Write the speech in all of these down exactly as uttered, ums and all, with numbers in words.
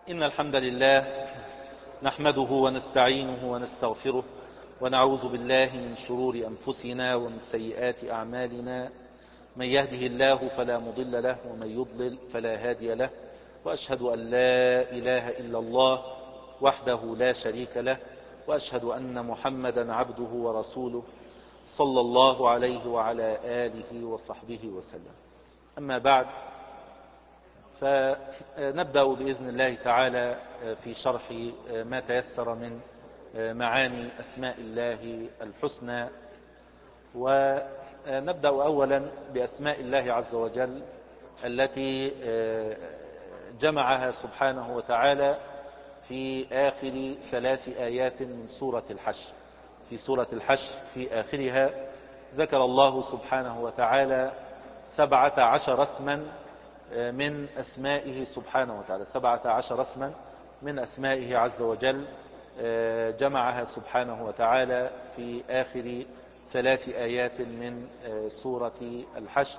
إن الحمد لله نحمده ونستعينه ونستغفره ونعوذ بالله من شرور أنفسنا ومن سيئات أعمالنا. من يهده الله فلا مضل له ومن يضلل فلا هادي له، وأشهد أن لا إله إلا الله وحده لا شريك له، وأشهد أن محمدا عبده ورسوله صلى الله عليه وعلى آله وصحبه وسلم. أما بعد، فنبدأ بإذن الله تعالى في شرح ما تيسر من معاني أسماء الله الحسنى. ونبدأ أولا بأسماء الله عز وجل التي جمعها سبحانه وتعالى في آخر ثلاث آيات من سورة الحشر. في سورة الحشر في آخرها ذكر الله سبحانه وتعالى سبعة عشر اسما من أسمائه سبحانه وتعالى، سبعة عشر اسما من أسمائه عز وجل جمعها سبحانه وتعالى في آخر ثلاث آيات من سورة الحشر.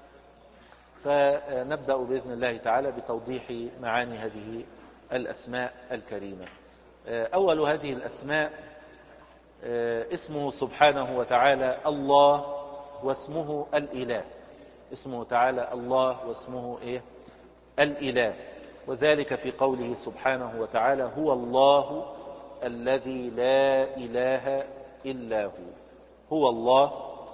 فنبدأ بإذن الله تعالى بتوضيح معاني هذه الأسماء الكريمة. أول هذه الأسماء اسمه سبحانه وتعالى الله، واسمه الإله. اسمه تعالى الله واسمه إيه؟ الإله. وذلك في قوله سبحانه وتعالى: هو الله الذي لا إله إلا هو. هو الله،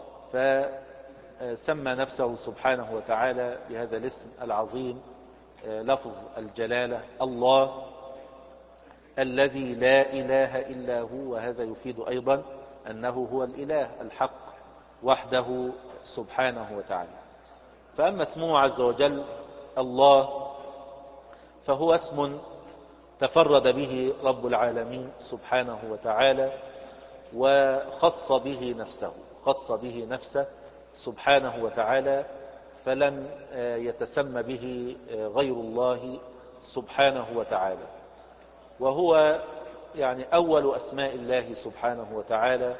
فسمى نفسه سبحانه وتعالى بهذا الاسم العظيم، لفظ الجلالة، الله الذي لا إله إلا هو. وهذا يفيد أيضا أنه هو الإله الحق وحده سبحانه وتعالى. فأما اسمه عز وجل الله فهو اسم تفرد به رب العالمين سبحانه وتعالى، وخص به نفسه خص به نفسه سبحانه وتعالى، فلم يتسمى به غير الله سبحانه وتعالى. وهو يعني أول أسماء الله سبحانه وتعالى،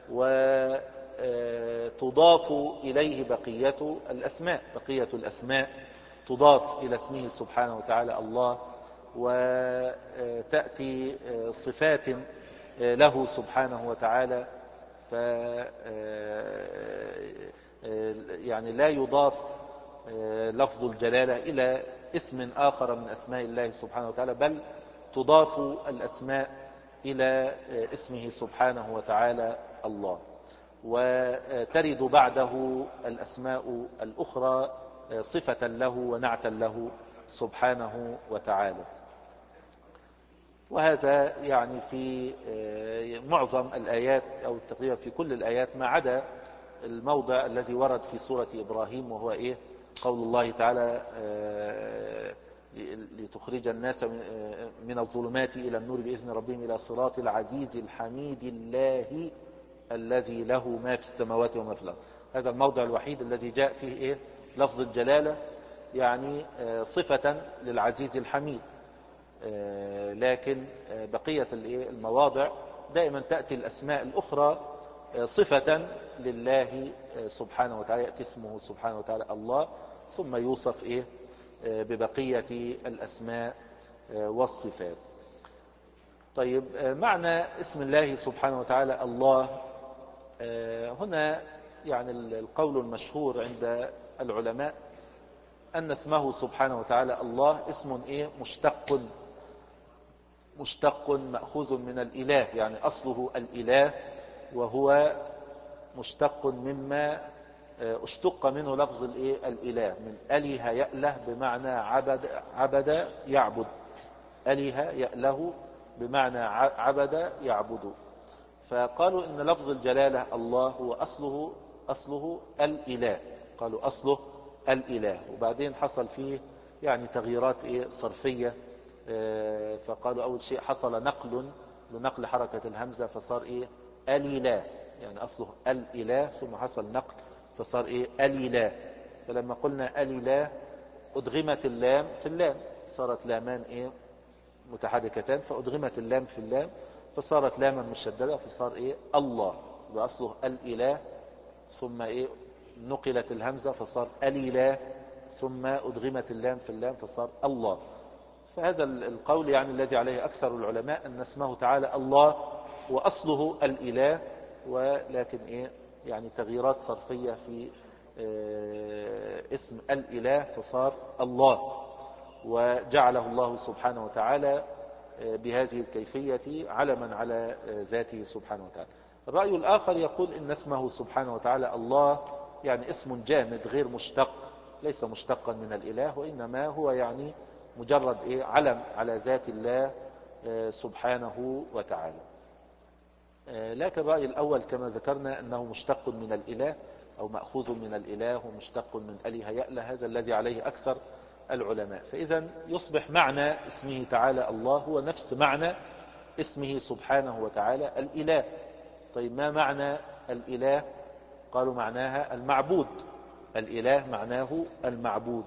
وتضاف إليه بقية الأسماء بقية الأسماء تضاف إلى اسمه سبحانه وتعالى الله، وتأتي صفات له سبحانه وتعالى، ف يعني لا يضاف لفظ الجلالة إلى اسم آخر من أسماء الله سبحانه وتعالى، بل تضاف الأسماء إلى اسمه سبحانه وتعالى الله، وترد بعده الأسماء الأخرى صفة له ونعتا له سبحانه وتعالى. وهذا يعني في معظم الآيات أو تقريبا في كل الآيات، ما عدا الموضع الذي ورد في سورة إبراهيم، وهو إيه؟ قول الله تعالى: لتخرج الناس من الظلمات إلى النور بإذن ربهم إلى صراط العزيز الحميد الله الذي له ما في السماوات وما في الأرض. هذا الموضع الوحيد الذي جاء فيه إيه؟ لفظ الجلالة، يعني صفة للعزيز الحميد. لكن بقية المواضع دائما تأتي الأسماء الأخرى صفة لله سبحانه وتعالى، يأتي اسمه سبحانه وتعالى الله، ثم يوصف إيه؟ ببقية الأسماء والصفات. طيب، معنى اسم الله سبحانه وتعالى الله هنا، يعني القول المشهور عند العلماء أن اسمه سبحانه وتعالى الله اسم إيه؟ مشتق مشتق مأخوذ من الإله، يعني أصله الإله، وهو مشتق مما اشتق منه لفظ الإيه؟ الإله، من أله يأله بمعنى عبد عبد يعبد. أله يأله بمعنى عبد يعبد. فقالوا إن لفظ الجلالة الله هو أصله أصله الإله، قالوا أصله الإله، وبعدين حصل فيه يعني تغييرات إيه؟ صرفية. فقالوا أول شيء حصل نقل لنقل حركة الهمزة فصار إيه؟ الإله، يعني أصله الإله، ثم حصل نقل فصار إيه؟ الإله. فلما قلنا الإله أدغمت اللام في اللام، صارت لامان إيه؟ متحركتان، فأدغمت اللام في اللام فصارت لاما مشددة فصار إيه؟ الله. وأصله الإله، ثم إيه؟ نقلت الهمزة فصار الإله، ثم أدغمت اللام في اللام فصار الله. فهذا القول يعني الذي عليه أكثر العلماء أن اسمه تعالى الله وأصله الإله، ولكن إيه يعني تغييرات صرفية في اسم الإله فصار الله، وجعله الله سبحانه وتعالى بهذه الكيفية علما على ذاته سبحانه وتعالى. الرأي الآخر يقول إن اسمه سبحانه وتعالى الله يعني اسم جامد غير مشتق، ليس مشتقا من الإله، وإنما هو يعني مجرد إيه علم على ذات الله سبحانه وتعالى. لكن الرأي الأول كما ذكرنا أنه مشتق من الإله أو مأخوذ من الإله ومشتق من أله يأله، هذا الذي عليه أكثر العلماء. فإذا يصبح معنى اسمه تعالى الله هو نفس معنى اسمه سبحانه وتعالى الإله. طيب ما معنى الإله؟ قالوا معناها المعبود، الإله معناه المعبود،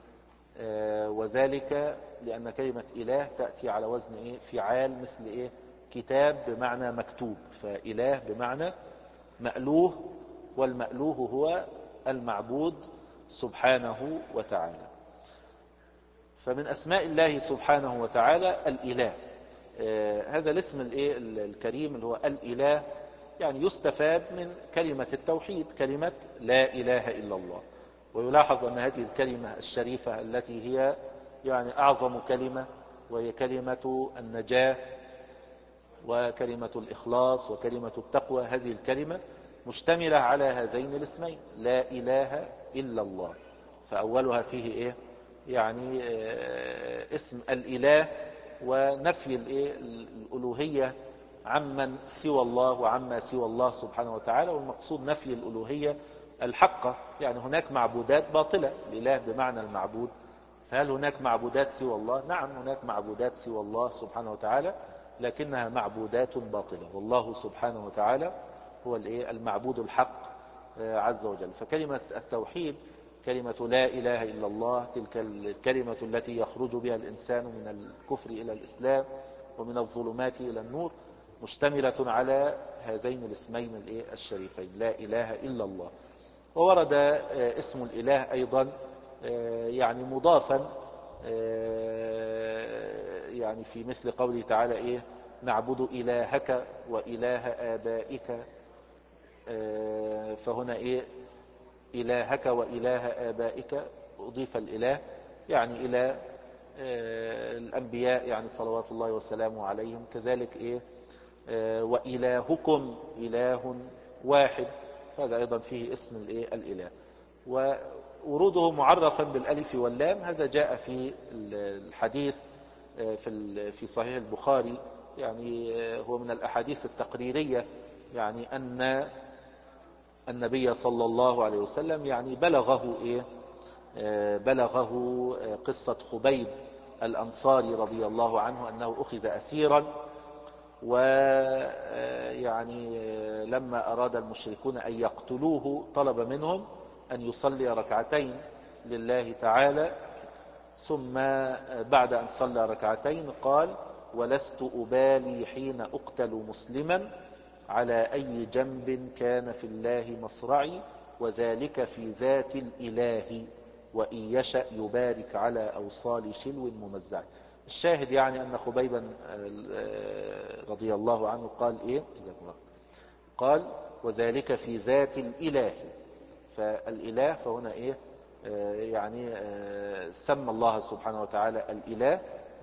وذلك لأن كلمة إله تأتي على وزن إيه فعال، مثل إيه كتاب بمعنى مكتوب، فإله بمعنى مألوه، والمألوه هو المعبود سبحانه وتعالى. فمن أسماء الله سبحانه وتعالى الإله. آه هذا الاسم الإيه الكريم اللي هو الإله يعني يستفاد من كلمة التوحيد، كلمة لا إله إلا الله. ويلاحظ أن هذه الكلمة الشريفة التي هي يعني أعظم كلمة، وهي كلمة النجاة وكلمة الإخلاص وكلمة التقوى، هذه الكلمة مشتملة على هذين الاسمين لا إله إلا الله. فأولها فيه إيه يعني اسم الإله ونفي الألوهية عمن سوى الله وعما سوى الله سبحانه وتعالى، والمقصود نفي الألوهية الحقة. يعني هناك معبودات باطلة، الإله بمعنى المعبود، فهل هناك معبودات سوى الله؟ نعم هناك معبودات سوى الله سبحانه وتعالى، لكنها معبودات باطلة، والله سبحانه وتعالى هو المعبود الحق عز وجل. فكلمة التوحيد كلمة لا إله إلا الله، تلك الكلمة التي يخرج بها الإنسان من الكفر إلى الإسلام ومن الظلمات إلى النور، مشتملة على هذين الاسمين الشريفين لا إله إلا الله. وورد اسم الإله أيضا يعني مضافا يعني في مثل قوله تعالى إيه نعبد إلهك وإله آبائك، فهنا إيه إلهك وإله آبائك أضيف الإله يعني إلى الأنبياء يعني صلوات الله وسلامه عليهم. كذلك إيه وإلهكم إله واحد، هذا أيضا فيه اسم الإيه الإله. ووروده معرفا بالألف واللام، هذا جاء في الحديث في في صحيح البخاري، يعني هو من الأحاديث التقريرية، يعني أن النبي صلى الله عليه وسلم يعني بلغه إيه بلغه قصة خبيب الأنصاري رضي الله عنه أنه أخذ أسيرا، ويعني لما أراد المشركون أن يقتلوه طلب منهم أن يصلي ركعتين لله تعالى، ثم بعد أن صلى ركعتين قال ولست أبالي حين أقتل مسلما على أي جنب كان في الله مصرعي، وذلك في ذات الإله وإن يشأ يبارك على أوصال شلو ممزع. الشاهد يعني أن خبيبا رضي الله عنه قال إيه قال وذلك في ذات الإله، فالإله فهنا إيه يعني سمى الله سبحانه وتعالى الإله،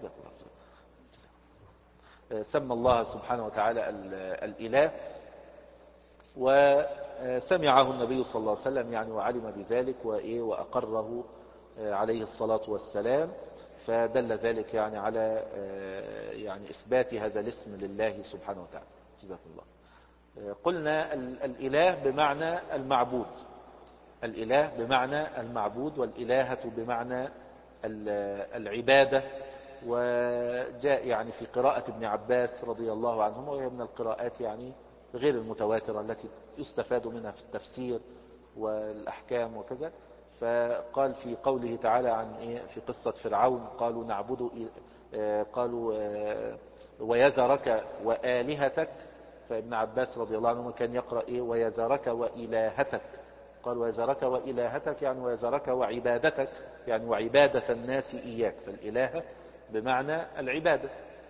سمى الله سبحانه وتعالى الإله، وسمعه النبي صلى الله عليه وسلم يعني وعلم بذلك وإيه وأقره عليه الصلاة والسلام، فدل ذلك يعني على يعني إثبات هذا الاسم لله سبحانه وتعالى. جزاكم الله. قلنا الإله بمعنى المعبود، الإله بمعنى المعبود، والإلهة بمعنى العبادة. وجاء يعني في قراءة ابن عباس رضي الله عنهما، وهي من القراءات يعني غير المتواترة التي يستفاد منها في التفسير والأحكام وكذا، فقال في قوله تعالى عن إيه في قصة فرعون قالوا نعبد قالوا ويذرك وآلهتك، فابن عباس رضي الله عنه كان يقرأ إيه ويذرك وإلهتك، قال ويذرك وإلهتك يعني ويذرك وعبادتك يعني وعبادة الناس إياك، فالإله بمعنى العبادة.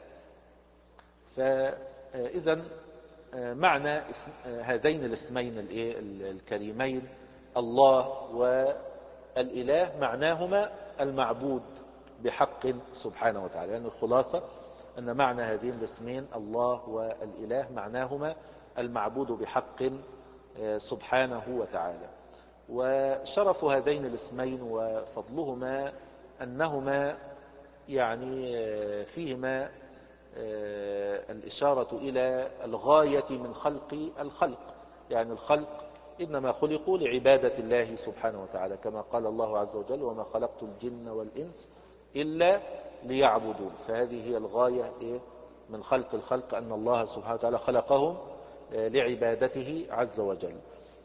فإذا معنى هذين الاسمين الكريمين الله والإله معناهما المعبود بحق سبحانه وتعالى. يعني الخلاصة أن معنى هذين الاسمين الله والإله معناهما المعبود بحق سبحانه وتعالى. وشرف هذين الاسمين وفضلهما أنهما يعني فيهما الإشارة إلى الغاية من خلق الخلق. يعني الخلق إنما خلقوا لعبادة الله سبحانه وتعالى، كما قال الله عز وجل: وما خلقت الجن والإنس إلا ليعبدون. فهذه هي الغاية من خلق الخلق، أن الله سبحانه وتعالى خلقهم لعبادته عز وجل.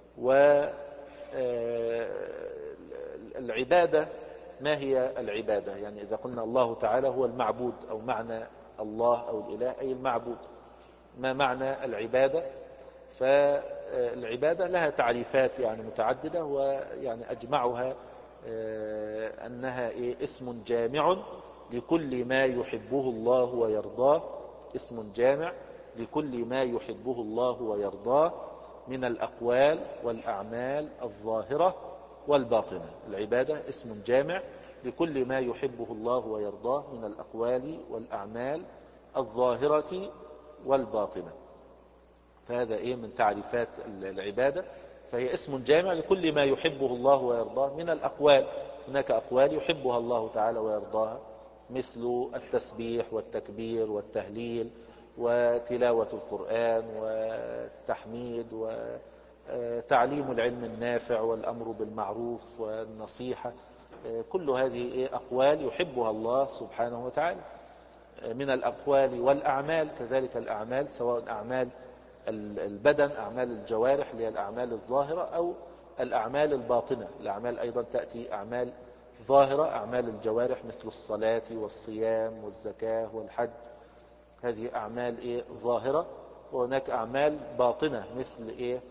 والعبادة ما هي العبادة؟ يعني إذا قلنا الله تعالى هو المعبود، أو معنى الله أو الإله أي المعبود، ما معنى العبادة؟ فالعبادة لها تعريفات يعني متعددة، ويعني أجمعها أنها اسم جامع لكل ما يحبه الله ويرضاه، اسم جامع لكل ما يحبه الله ويرضاه من الأقوال والأعمال الظاهرة والباطنة. العبادة اسم جامع لكل ما يحبه الله ويرضاه من الأقوال والأعمال الظاهرة والباطنة. فهذا إيه من تعريفات العبادة. فهي اسم جامع لكل ما يحبه الله ويرضاه من الأقوال. هناك أقوال يحبها الله تعالى ويرضاها، مثل التسبيح والتكبير والتهليل وتلاوة القرآن والتحميد وتعليم العلم النافع والأمر بالمعروف والنصيحة. كل هذه أقوال يحبها الله سبحانه وتعالى. من الأقوال والأعمال كذلك الأعمال، سواء أعمال البدن، أعمال الجوارح اللي هي الأعمال الظاهرة، أو الأعمال الباطنة. الأعمال أيضا تأتي أعمال ظاهرة، أعمال الجوارح مثل الصلاة والصيام والزكاة والحج، هذه أعمال إيه ظاهرة. وهناك أعمال باطنة مثل إيه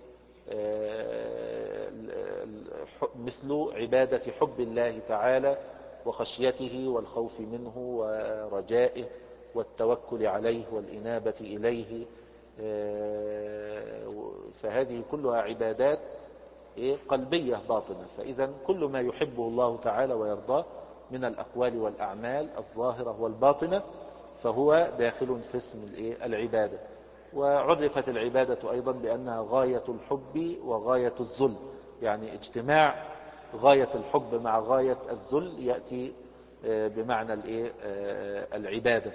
مثل عبادة حب الله تعالى وخشيته والخوف منه ورجائه والتوكل عليه والإنابة إليه. فهذه كلها عبادات قلبية باطنة. فإذا كل ما يحبه الله تعالى ويرضاه من الأقوال والأعمال الظاهرة والباطنة فهو داخل في اسم العبادة. وعرفت العبادة أيضا بأنها غاية الحب وغاية الذل، يعني اجتماع غاية الحب مع غاية الذل يأتي بمعنى العبادة.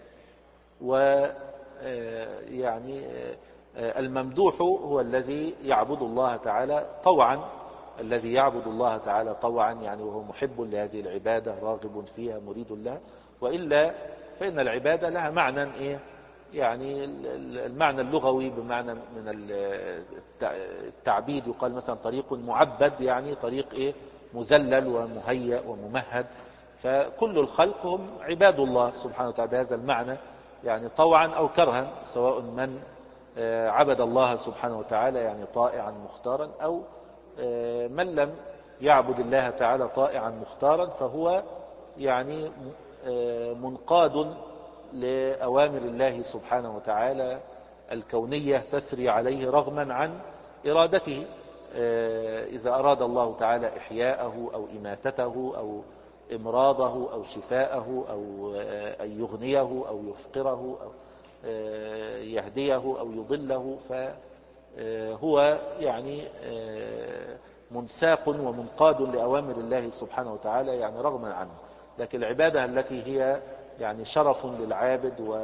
ويعني الممدوح هو الذي يعبد الله تعالى طوعا، الذي يعبد الله تعالى طوعا يعني وهو محب لهذه العبادة راغب فيها مريد لها. وإلا فإن العبادة لها معنى إيه؟ يعني المعنى اللغوي بمعنى من التعبيد، يقال مثلا طريق معبد، يعني طريق إيه؟ مذلل ومهيأ وممهد. فكل الخلق هم عباد الله سبحانه وتعالى بهذا المعنى، يعني طوعا أو كرها، سواء من عبد الله سبحانه وتعالى يعني طائعا مختارا، أو من لم يعبد الله تعالى طائعا مختارا فهو يعني منقاد لأوامر الله سبحانه وتعالى الكونية تسري عليه رغما عن إرادته. إذا أراد الله تعالى إحياءه أو إماتته أو إمراضه أو شفاءه أو أن يغنيه أو يفقره أو يهديه أو يضله، فهو يعني منساق ومنقاد لأوامر الله سبحانه وتعالى يعني رغما عنه. لكن العبادة التي هي يعني شرف للعابد و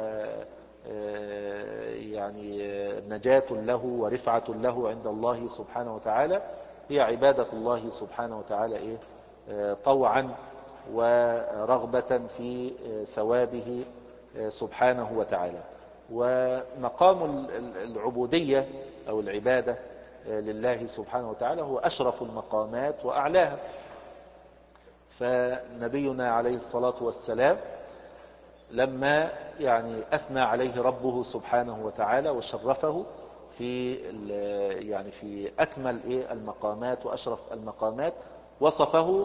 يعني نجاة له ورفعة له عند الله سبحانه وتعالى هي عبادة الله سبحانه وتعالى إيه؟ طوعا ورغبة في ثوابه سبحانه وتعالى. ومقام العبودية أو العبادة لله سبحانه وتعالى هو أشرف المقامات وأعلاها. فنبينا عليه الصلاة والسلام لما يعني أثنى عليه ربه سبحانه وتعالى وشرفه في يعني في أكمل المقامات وأشرف المقامات، وصفه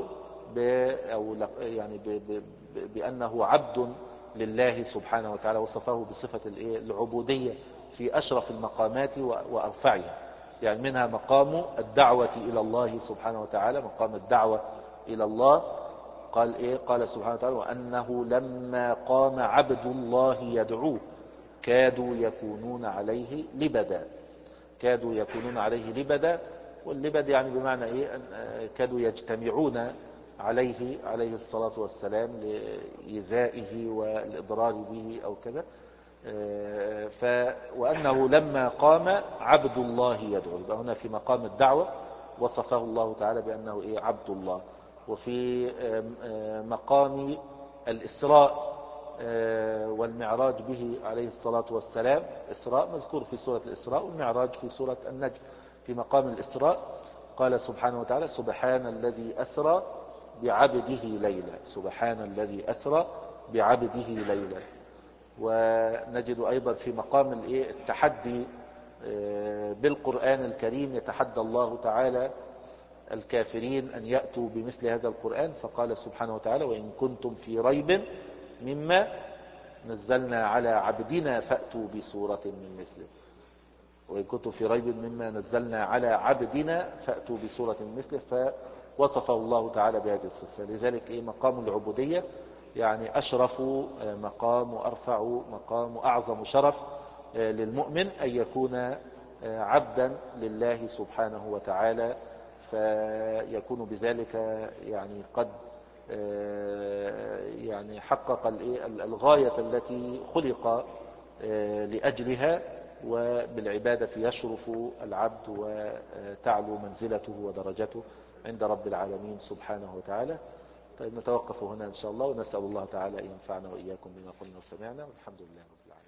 أو يعني بأنه عبد لله سبحانه وتعالى، وصفه بصفة العبودية في أشرف المقامات وأرفعها. يعني منها مقام الدعوة إلى الله سبحانه وتعالى، مقام الدعوة إلى الله. قال إيه؟ قال سبحانه وتعالى: وأنه لما قام عبد الله يدعوه كادوا يكونون عليه لبدا. كادوا يكونون عليه لبدا، واللبد يعني بمعنى إيه؟ كادوا يجتمعون عليه عليه الصلاة والسلام لإيذائه والإضرار به أو كذا. ف وأنه لما قام عبد الله يدعو، يبقى هنا في مقام الدعوة وصفه الله تعالى بأنه إيه؟ عبد الله. وفي مقام الإسراء والمعراج به عليه الصلاة والسلام، إسراء مذكور في سورة الإسراء والمعراج في سورة النجم. في مقام الإسراء قال سبحانه وتعالى: سبحان الذي أسرى بعبده ليلا. سبحان الذي أسرى بعبده ليلا. ونجد أيضا في مقام التحدي بالقرآن الكريم يتحدى الله تعالى الكافرين أن يأتوا بمثل هذا القرآن، فقال سبحانه وتعالى: وإن كنتم في ريب مما نزلنا على عبدنا فأتوا بسورة من مثله. وإن كنتم في ريب مما نزلنا على عبدنا فأتوا بسورة من مثله، فوصفه الله تعالى بهذه الصفة. لذلك إيه؟ مقام العبودية يعني أشرف مقام وأرفع مقام وأعظم شرف للمؤمن أن يكون عبدا لله سبحانه وتعالى، فيكون بذلك يعني قد يعني حقق الغاية التي خلق لأجلها، وبالعبادة يشرف العبد وتعلو منزلته ودرجته عند رب العالمين سبحانه وتعالى. طيب نتوقف هنا إن شاء الله، ونسأل الله تعالى أن ينفعنا وإياكم بما قلنا وسمعنا، والحمد لله رب العالمين.